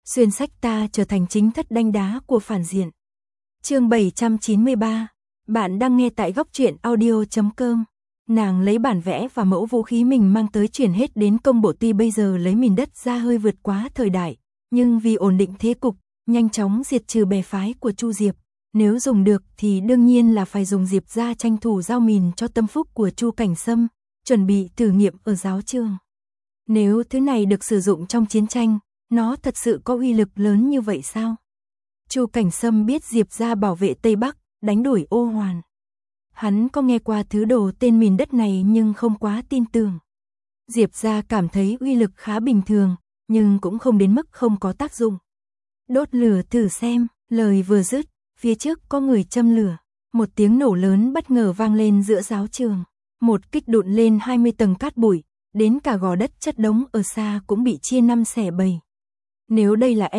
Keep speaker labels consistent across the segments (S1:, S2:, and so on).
S1: xuyên sách ta trở thành chính thất đanh đá của phản diện. Chương 793, bạn đang nghe tại góc truyện audio.com. Nàng lấy bản vẽ và mẫu vũ khí mình mang tới chuyển hết đến công bộ, tuy bây giờ lấy mìn đất ra hơi vượt quá thời đại, nhưng vì ổn định thế cục, nhanh chóng diệt trừ bè phái của Chu Diệp, nếu dùng được thì đương nhiên là phải dùng Diệp ra tranh thủ giao mìn cho tâm phúc của Chu Cảnh Sâm, chuẩn bị thử nghiệm ở giáo trường. Nếu thứ này được sử dụng trong chiến tranh, nó thật sự có uy lực lớn như vậy sao? Chu Cảnh Sâm biết Diệp ra bảo vệ Tây Bắc, đánh đuổi Ô Hoàn. Hắn có nghe qua thứ đồ tên mìn đất này nhưng không quá tin tưởng. Diệp ra cảm thấy uy lực khá bình thường, nhưng cũng không đến mức không có tác dụng. Đốt lửa thử xem, lời vừa dứt, phía trước có người châm lửa. Một tiếng nổ lớn bất ngờ vang lên giữa giáo trường. Một kích đụn lên 20 tầng cát bụi, đến cả gò đất chất đống ở xa cũng bị chia 5 xẻ 7. Nếu đây là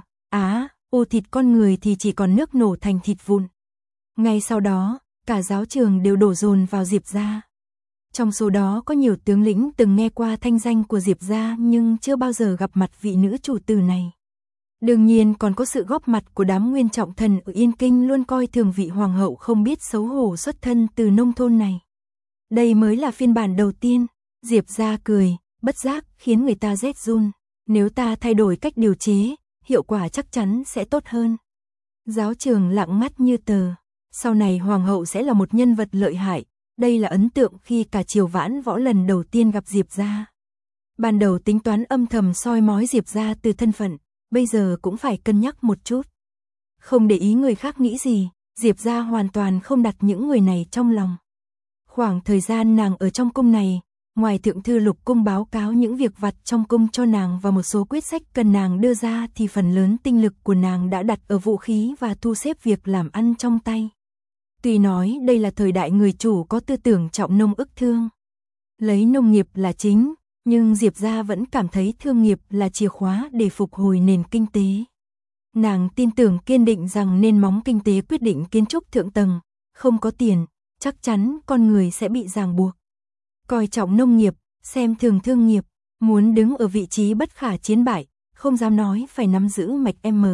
S1: ô thịt con người thì chỉ còn nước nổ thành thịt vụn. Ngay sau đó, cả giáo trường đều đổ dồn vào Diệp gia. Trong số đó có nhiều tướng lĩnh từng nghe qua thanh danh của Diệp gia nhưng chưa bao giờ gặp mặt vị nữ chủ tử này. Đương nhiên còn có sự góp mặt của đám nguyên trọng thần ở Yên Kinh luôn coi thường vị hoàng hậu không biết xấu hổ xuất thân từ nông thôn này. Đây mới là phiên bản đầu tiên. Diệp gia cười, bất giác khiến người ta rét run. Nếu ta thay đổi cách điều chế, hiệu quả chắc chắn sẽ tốt hơn. Giáo trường lặng ngắt như tờ. Sau này hoàng hậu sẽ là một nhân vật lợi hại. Đây là ấn tượng khi cả triều Vãn Võ lần đầu tiên gặp Diệp gia. Ban đầu tính toán âm thầm soi mói Diệp gia từ thân phận, bây giờ cũng phải cân nhắc một chút. Không để ý người khác nghĩ gì, Diệp gia hoàn toàn không đặt những người này trong lòng. Khoảng thời gian nàng ở trong cung này, ngoài thượng thư Lục cung báo cáo những việc vặt trong cung cho nàng và một số quyết sách cần nàng đưa ra thì phần lớn tinh lực của nàng đã đặt ở vũ khí và thu xếp việc làm ăn trong tay. Tuy nói đây là thời đại người chủ có tư tưởng trọng nông ức thương, lấy nông nghiệp là chính, nhưng Diệp gia vẫn cảm thấy thương nghiệp là chìa khóa để phục hồi nền kinh tế. Nàng tin tưởng kiên định rằng nền móng kinh tế quyết định kiến trúc thượng tầng, không có tiền, chắc chắn con người sẽ bị ràng buộc. Coi trọng nông nghiệp, xem thường thương nghiệp, muốn đứng ở vị trí bất khả chiến bại, không dám nói phải nắm giữ mạch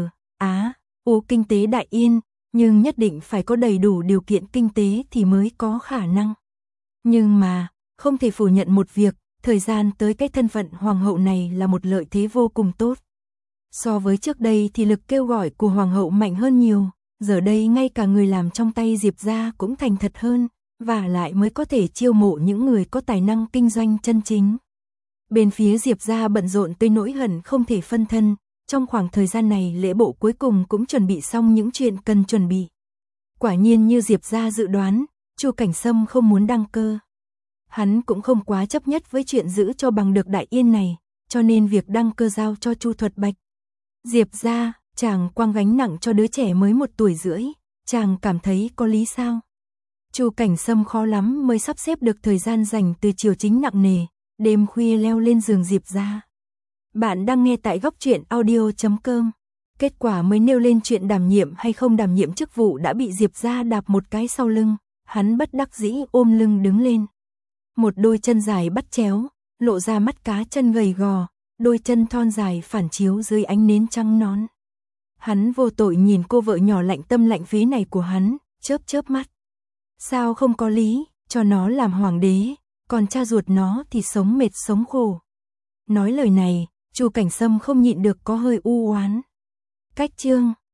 S1: kinh tế đại yên, nhưng nhất định phải có đầy đủ điều kiện kinh tế thì mới có khả năng. Nhưng mà, không thể phủ nhận một việc, thời gian tới cái thân phận hoàng hậu này là một lợi thế vô cùng tốt. So với trước đây thì lực kêu gọi của hoàng hậu mạnh hơn nhiều, giờ đây ngay cả người làm trong tay Diệp gia cũng thành thật hơn, và lại mới có thể chiêu mộ những người có tài năng kinh doanh chân chính. Bên phía Diệp gia bận rộn tới nỗi hận không thể phân thân, trong khoảng thời gian này lễ bộ cuối cùng cũng chuẩn bị xong những chuyện cần chuẩn bị. Quả nhiên như Diệp gia dự đoán, Chu Cảnh Sâm không muốn đăng cơ. Hắn cũng không quá chấp nhất với chuyện giữ cho bằng được đại yên này, cho nên việc đăng cơ giao cho Chu Thuật Bạch. Diệp gia, chàng quăng gánh nặng cho đứa trẻ mới 1 tuổi rưỡi, chàng cảm thấy có lý sao? Chu Cảnh Sâm khó lắm mới sắp xếp được thời gian dành từ triều chính nặng nề, đêm khuya leo lên giường Diệp gia. Bạn đang nghe tại góc truyện audio.com. Kết quả mới nêu lên chuyện đảm nhiệm hay không đảm nhiệm chức vụ đã bị Diệp gia đạp một cái sau lưng, hắn bất đắc dĩ ôm lưng đứng lên. Một đôi chân dài bắt chéo, lộ ra mắt cá chân gầy gò, đôi chân thon dài phản chiếu dưới ánh nến trắng nón. Hắn vô tội nhìn cô vợ nhỏ lạnh tâm lạnh phế này của hắn, chớp chớp mắt. Sao không có lý, cho nó làm hoàng đế, còn cha ruột nó thì sống mệt sống khổ. Nói lời này, Chu Cảnh Sâm không nhịn được có hơi u oán. Cách chương